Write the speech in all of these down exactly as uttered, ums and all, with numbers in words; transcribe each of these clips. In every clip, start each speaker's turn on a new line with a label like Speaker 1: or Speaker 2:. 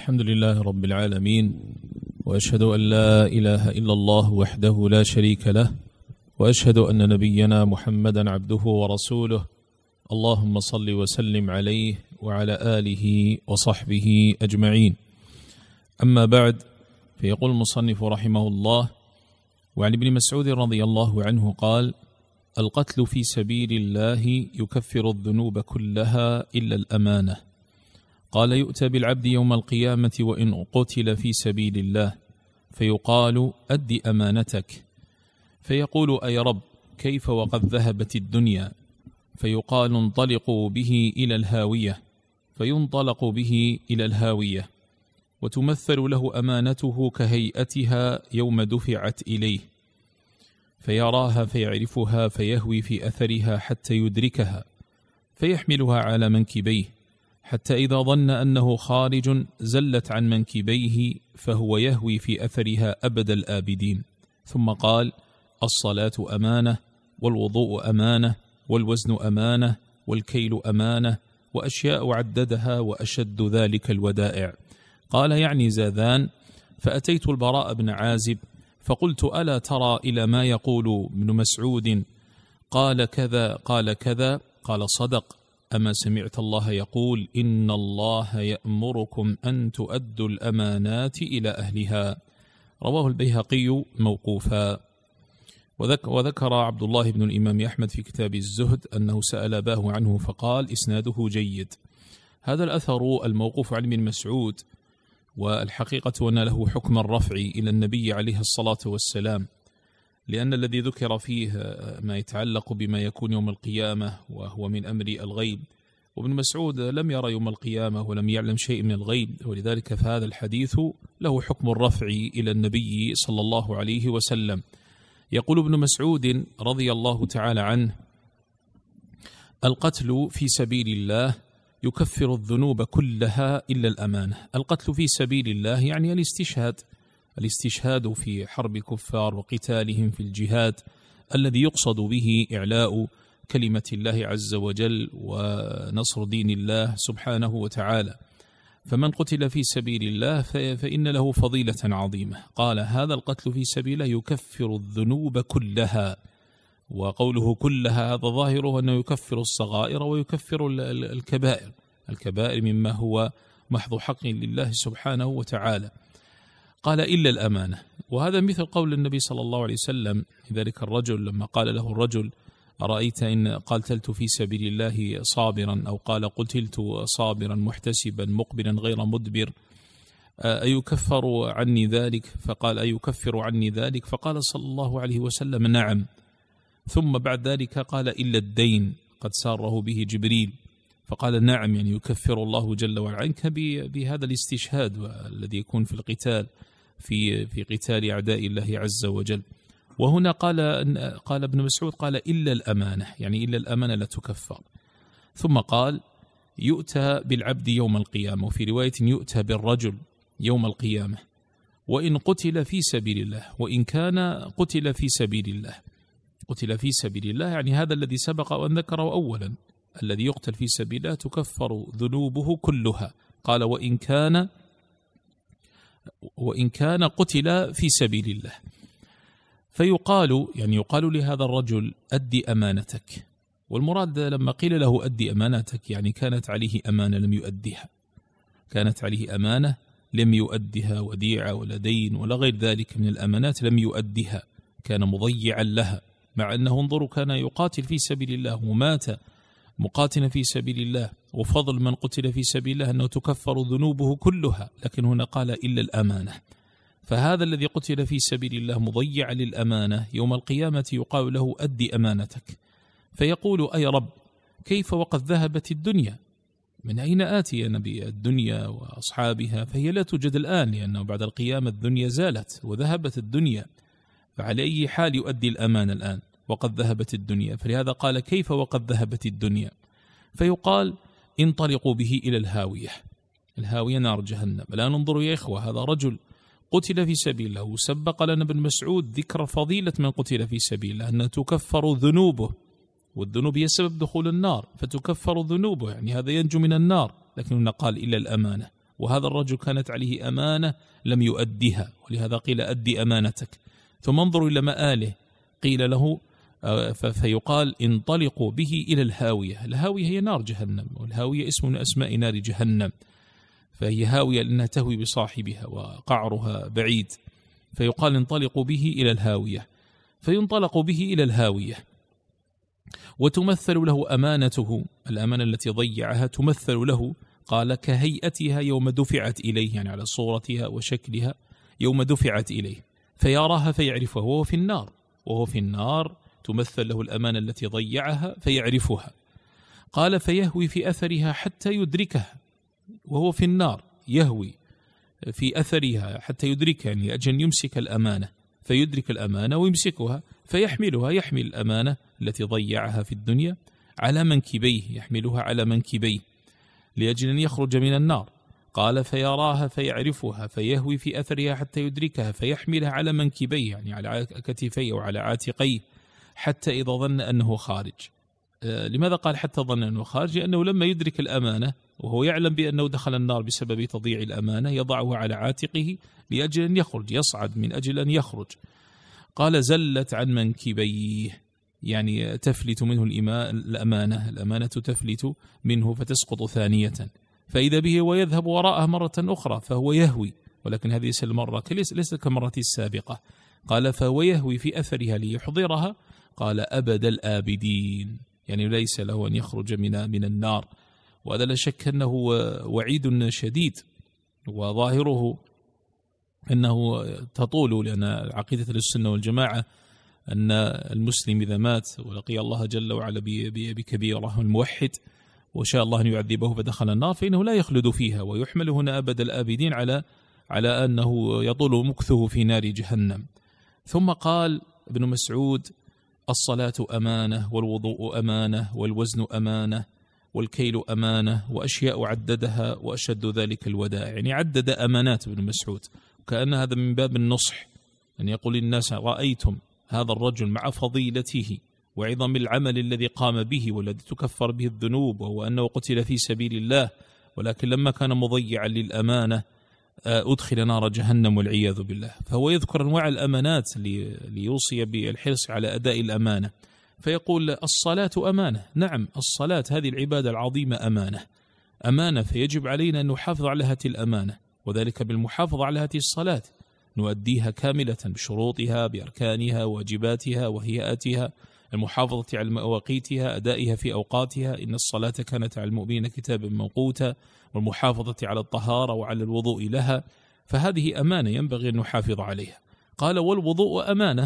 Speaker 1: الحمد لله رب العالمين، وأشهد أن لا إله إلا الله وحده لا شريك له، وأشهد أن نبينا محمدا عبده ورسوله. اللهم صل وسلم عليه وعلى آله وصحبه أجمعين. أما بعد، فيقول المصنف رحمه الله: وعن ابن مسعود رضي الله عنه قال: القتل في سبيل الله يكفر الذنوب كلها إلا الأمانة. قال: يؤتى بالعبد يوم القيامة وإن قتل في سبيل الله فيقال: أد أمانتك، فيقول: أي رب، كيف وقد ذهبت الدنيا؟ فيقال: انطلقوا به إلى الهاوية، فينطلق به إلى الهاوية، وتمثل له أمانته كهيئتها يوم دفعت إليه، فيراها فيعرفها فيهوي في أثرها حتى يدركها، فيحملها على منكبيه حتى إذا ظن أنه خارج زلت عن منكبيه، فهو يهوي في أثرها أبد الآبدين. ثم قال: الصلاة أمانة، والوضوء أمانة، والوزن أمانة، والكيل أمانة، وأشياء عددها وأشد ذلك الودائع. قال: يعني زاذان. فأتيت البراء بن عازب فقلت: ألا ترى إلى ما يقول ابن مسعود؟ قال كذا قال كذا. قال: صدق. أما سمعت الله يقول: إن الله يأمركم أن تؤدوا الأمانات إلى أهلها. رواه البيهقي موقوفا. وذكر عبد الله بن الإمام أحمد في كتاب الزهد أنه سأل أباه عنه فقال: إسناده جيد. هذا الأثر الموقوف عن ابن مسعود، والحقيقة أن له حكم الرفع إلى النبي عليه الصلاة والسلام، لأن الذي ذكر فيه ما يتعلق بما يكون يوم القيامة وهو من أمر الغيب، وابن مسعود لم يرى يوم القيامة ولم يعلم شيء من الغيب، ولذلك فهذا الحديث له حكم الرفع إلى النبي صلى الله عليه وسلم. يقول ابن مسعود رضي الله تعالى عنه: القتل في سبيل الله يكفر الذنوب كلها إلا الأمانة. القتل في سبيل الله يعني الاستشهاد، الاستشهاد في حرب الكفار وقتالهم في الجهاد الذي يقصد به إعلاء كلمة الله عز وجل ونصر دين الله سبحانه وتعالى. فمن قتل في سبيل الله فإن له فضيلة عظيمة. قال: هذا القتل في سبيل الله يكفر الذنوب كلها، وقوله كلها هذا ظاهره أنه يكفر الصغائر ويكفر الكبائر، الكبائر مما هو محض حق لله سبحانه وتعالى. قال: إلا الأمانة. وهذا مثل قول النبي صلى الله عليه وسلم ذلك الرجل لما قال له الرجل: أرأيت إن قاتلت في سبيل الله صابرا، أو قال: قتلت صابرا محتسبا مقبلا غير مدبر، أيكفر عني ذلك؟ فقال: أيكفر عني ذلك؟ فقال صلى الله عليه وسلم: نعم. ثم بعد ذلك قال: إلا الدين قد ساره به جبريل. فقال: نعم، يعني يكفر الله جل وعلا عنك بهذا الاستشهاد الذي يكون في القتال في في قتال أعداء الله عز وجل. وهنا قال قال ابن مسعود قال: إلا الأمانة، يعني إلا الأمانة لا تكفر. ثم قال: يؤتى بالعبد يوم القيامة، وفي رواية يؤتى بالرجل يوم القيامة وإن قتل في سبيل الله، وإن كان قتل في سبيل الله. قتل في سبيل الله يعني هذا الذي سبق وأن ذكره أولا، الذي يقتل في سبيل الله تكفر ذنوبه كلها. قال: وإن كان وإن كان قتل في سبيل الله. فيقال يعني يقال لهذا الرجل: أدي أمانتك. والمراد لما قيل له أدي أمانتك يعني كانت عليه أمانة لم يؤديها، كانت عليه أمانة لم يؤديها، وديعة ولا دين ولا غير ذلك من الأمانات لم يؤديها، كان مضيعا لها، مع أنه انظروا كان يقاتل في سبيل الله ومات مقاتلا في سبيل الله. وفضل من قتل في سبيل الله أنه تكفر ذنوبه كلها، لكن هنا قال: إلا الأمانة. فهذا الذي قتل في سبيل الله مضيع للأمانة يوم القيامة يقال له: أدي أمانتك. فيقول: أي رب، كيف وقد ذهبت الدنيا؟ من أين آتي نبي الدنيا وأصحابها؟ فهي لا توجد الآن، لأنه بعد القيامة الدنيا زالت وذهبت الدنيا، فعلى أي حال يؤدي الأمانة الآن وقد ذهبت الدنيا؟ فلهذا قال: كيف وقد ذهبت الدنيا؟ فيقال: انطلقوا به إلى الهاوية. الهاوية نار جهنم. الآن انظروا يا إخوة، هذا رجل قتل في سبيل الله، وسبق لنا ابن مسعود ذكر فضيلة من قتل في سبيل الله أنه تكفر ذنوبه، والذنوب هي سبب دخول النار، فتكفر ذنوبه، يعني هذا ينجو من النار. لكن هنا قال: إلا الأمانة، وهذا الرجل كانت عليه أمانة لم يؤدها، ولهذا قيل أدي أمانتك. ثم انظروا إلى مآله، قيل له فيقال انطلقوا به إلى الهاوية. الهاوية هي نار جهنم، والهاوية اسم من أسماء نار جهنم، فهي هاوية لأنها تهوي بصاحبها وقعرها بعيد، فيقال انطلقوا به إلى الهاوية، فينطلق به إلى الهاوية وتمثل له أمانته، الأمانة التي ضيعها تمثل له، قال كهيئتها يوم دفعت إليه، يعني على صورتها وشكلها يوم دفعت إليه، فيراها فيعرفها وهو في النار، وهو في النار تمثل له الأمانة التي ضيعها فيعرفها. قال فيهوي في أثرها حتى يدركها، وهو في النار يهوي في أثرها حتى يدركها، يعني أجل يمسك الأمانة، فيدرك الأمانة ويمسكها فيحملها، يحمل الأمانة التي ضيعها في الدنيا على منكبيه، يحملها على منكبيه لأجل أن يخرج من النار. قال فيراها فيعرفها فيهوي في أثرها حتى يدركها فيحملها على منكبيه، يعني على كتفيه وعلى عاتقيه، حتى إذا ظن أنه خارج. لماذا قال حتى ظن أنه خارج؟ لأنه لما يدرك الأمانة وهو يعلم بأنه دخل النار بسبب تضييع الأمانة يضعه على عاتقه لأجل أن يخرج، يصعد من أجل أن يخرج. قال زلت عن منكبيه، يعني تفلت منه الأمانة، الأمانة تفلت منه فتسقط ثانية، فإذا به ويذهب وراءها مرة أخرى فهو يهوي، ولكن هذه المرة ليست كمرة السابقة. قال فهو يهوي في أثرها ليحضرها، قال أبد الآبدين، يعني ليس له أن يخرج من من النار. وهذا لا شك أنه وعيد شديد، وظاهره أنه تطول، لأن عقيدة السنة والجماعة أن المسلم إذا مات ولقي الله جل وعلا بكبيرة الموحد وشاء الله أن يعذبه فدخل النار فإنه لا يخلد فيها، ويحمل هنا أبد الآبدين على على أنه يطول مكثه في نار جهنم. ثم قال ابن مسعود الصلاة أمانة، والوضوء أمانة، والوزن أمانة، والكيل أمانة، وأشياء عددها وأشد ذلك الودائع، يعني عدد أمانات ابن مسعود، وكأن هذا من باب النصح، أن يقول للناس رأيتم هذا الرجل مع فضيلته وعظم العمل الذي قام به والذي تكفر به الذنوب، وهو أنه قتل في سبيل الله، ولكن لما كان مضيعا للأمانة أدخل نار جهنم والعياذ بالله. فهو يذكر أنواع الأمانات ليوصي بالحرص على أداء الأمانة، فيقول الصلاة أمانة. نعم، الصلاة هذه العبادة العظيمة أمانة أمانة فيجب علينا أن نحافظ على هذه الأمانة، وذلك بالمحافظة على هذه الصلاة، نؤديها كاملة بشروطها بأركانها واجباتها وهيئاتها، المحافظة على مواقيتها، أدائها في أوقاتها، إن الصلاة كانت على المؤمنين كتابا موقوتا، والمحافظة على الطهارة وعلى الوضوء لها، فهذه أمانة ينبغي أن نحافظ عليها. قال والوضوء أمانة،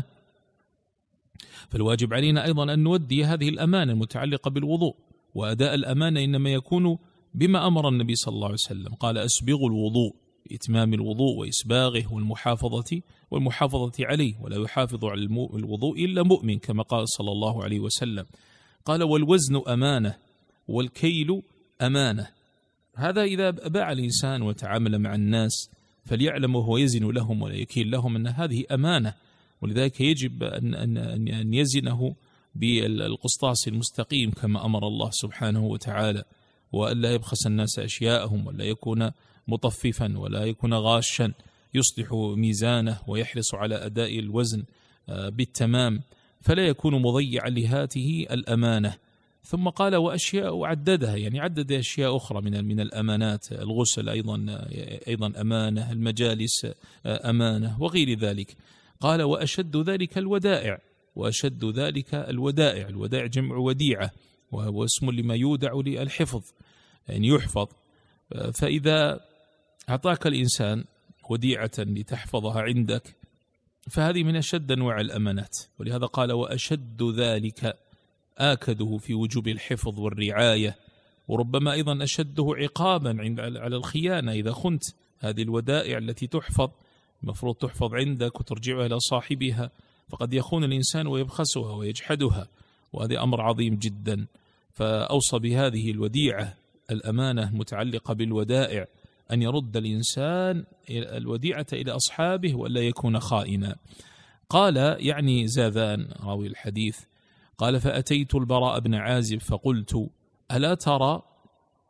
Speaker 1: فالواجب علينا أيضا أن نودي هذه الأمانة المتعلقة بالوضوء، وأداء الأمانة إنما يكون بما أمر النبي صلى الله عليه وسلم، قال أسبغوا الوضوء، إتمام الوضوء وإسباغه والمحافظة والمحافظة عليه، ولا يحافظ على الوضوء إلا مؤمن كما قال صلى الله عليه وسلم. قال والوزن أمانة، والكيل أمانة. هذا إذا باع الإنسان وتعامل مع الناس فليعلم وهو يزن لهم ولا يكيل لهم أن هذه أمانة، ولذلك يجب أن, أن, أن يزنه بالقسطاس المستقيم كما أمر الله سبحانه وتعالى، وألا يبخس الناس أشياءهم، ولا يكون مطففا، ولا يكون غاشا، يصلح ميزانه ويحرص على أداء الوزن بالتمام، فلا يكون مضيعا لهاته الأمانة. ثم قال وأشياء عددها، يعني عدد أشياء أخرى من من الأمانات، الغسل أيضا أيضا أمانة، المجالس أمانة وغير ذلك. قال وأشد ذلك الودائع، وأشد ذلك الودائع، الودائع جمع وديعة، وهو اسم لما يودع للحفظ، يعني يحفظ. فإذا أعطاك الإنسان وديعة لتحفظها عندك فهذه من أشد أنواع الأمانات، ولهذا قال وأشد ذلك، آكده في وجوب الحفظ والرعاية، وربما أيضا أشده عقابا على الخيانة إذا خنت. هذه الودائع التي تحفظ المفروض تحفظ عندك وترجعها إلى صاحبها، فقد يخون الإنسان ويبخسها ويجحدها، وهذا أمر عظيم جدا. فأوصى بهذه الوديعة الأمانة المتعلقة بالودائع أن يرد الإنسان الوديعة إلى أصحابه ولا يكون خائنا. قال يعني زاذان راوي الحديث قال فأتيت البراء بن عازب فقلت ألا ترى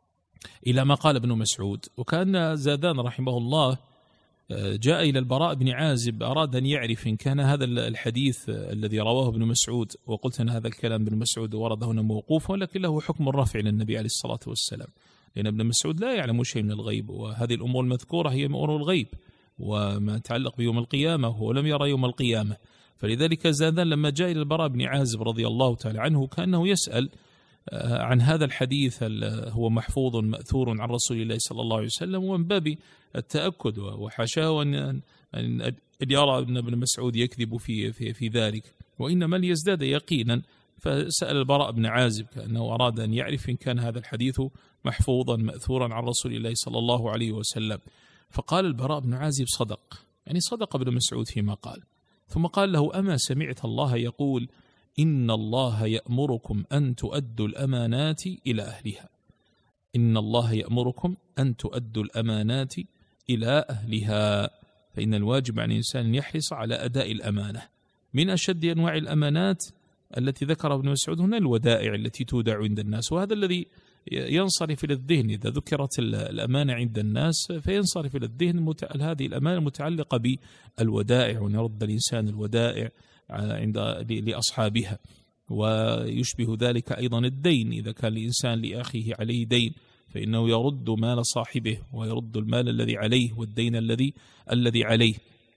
Speaker 1: إلى ما قال ابن مسعود. وكان زادان رحمه الله جاء إلى البراء بن عازب أراد أن يعرف إن كان هذا الحديث الذي رواه ابن مسعود، وقلت أن هذا الكلام ابن مسعود ورد هنا موقوفا ولكن له حكم الرفع إلى النبي عليه الصلاة والسلام، لأن ابن مسعود لا يعلم شيء من الغيب، وهذه الأمور المذكورة هي أمور الغيب وما يتعلق بيوم القيامة، وهو لم يرى يوم القيامة. فلذلك زادان لما جاء إلى البراء بن عازب رضي الله تعالى عنه كأنه يسأل عن هذا الحديث هو محفوظ مأثور عن رسول الله صلى الله عليه وسلم، ومن باب التأكد وحاشاه أن أن يرى أن ابن مسعود يكذب في في في ذلك، وإنما ليزداد يقينا. فسأل البراء بن عازب كأنه أراد أن يعرف إن كان هذا الحديث محفوظا مأثورا عن رسول الله صلى الله عليه وسلم. فقال البراء بن عازب صدق، يعني صدق ابن مسعود فيما قال. ثم قال له: أما سمعت الله يقول إن الله يأمركم أن تؤدوا الأمانات إلى أهلها؟ إن الله يأمركم أن تؤدوا الأمانات إلى أهلها. فإن الواجب على الإنسان أن يحرص على أداء الأمانة. من أشد أنواع الأمانات التي ذكر ابن مسعود هنا الودائع التي تودع عند الناس، وهذا الذي ينصرف إلى الذهن إذا ذكرت الأمانة عند الناس، فينصرف إلى الذهن هذه الأمانة المتعلقة بالودائع، وأن يرد الإنسان الودائع عند لأصحابها. ويشبه ذلك أيضا الدين، إذا كان الإنسان لأخيه عليه دين فإنه يرد مال صاحبه ويرد المال الذي عليه والدين الذي الذي عليه.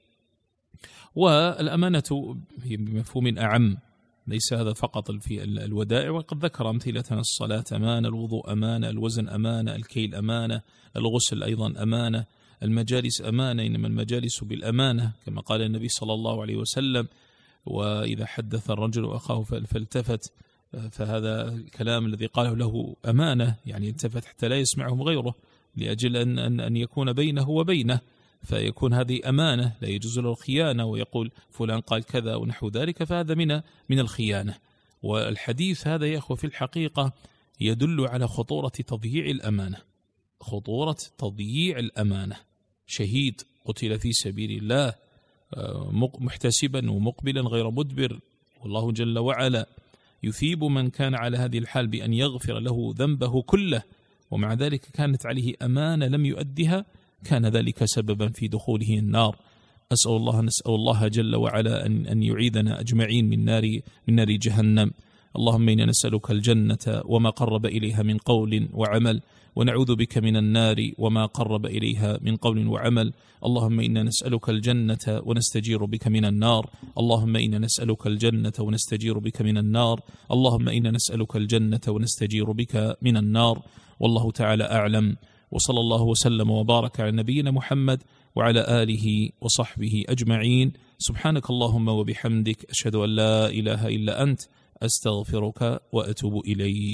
Speaker 1: والأمانة هي بمفهوم أعم، ليس هذا فقط في الودائع، وقد ذكر أمثلة: الصلاة أمانة، الوضوء أمانة، الوزن أمانة، الكيل أمانة، الغسل أيضا أمانة، المجالس أمانة، إنما المجالس بالأمانة كما قال النبي صلى الله عليه وسلم: وإذا حدث الرجل أخاه فالتفت، فهذا الكلام الذي قاله له أمانة، يعني التفت حتى لا يسمعه غيره لأجل أن, أن, أن يكون بينه وبينه، فيكون هذه أمانة، لا يجوز له الخيانة ويقول فلان قال كذا ونحو ذلك، فهذا من من الخيانة. والحديث هذا يا أخوة في الحقيقة يدل على خطورة تضييع الأمانة، خطورة تضييع الأمانة. شهيد قتل في سبيل الله محتسبا ومقبلا غير مدبر، والله جل وعلا يثيب من كان على هذه الحال بأن يغفر له ذنبه كله، ومع ذلك كانت عليه أمانة لم يؤدها، كان ذلك سببا في دخوله النار. أسأل الله نسأل الله جل وعلا أن أن يعيذنا أجمعين من نار من نار جهنم. اللهم إنا نسألك الجنة وما قرب إليها من قول وعمل، ونعوذ بك من النار وما قرب إليها من قول وعمل. اللهم إنا نسألك الجنة ونستجير بك من النار. اللهم إنا نسألك الجنة ونستجير بك من النار. اللهم إنا نسألك الجنة ونستجير بك من النار. والله تعالى أعلم، وصلى الله وسلم وبارك على نبينا محمد وعلى آله وصحبه أجمعين. سبحانك اللهم وبحمدك، أشهد أن لا إله إلا أنت، أستغفرك وأتوب إليك.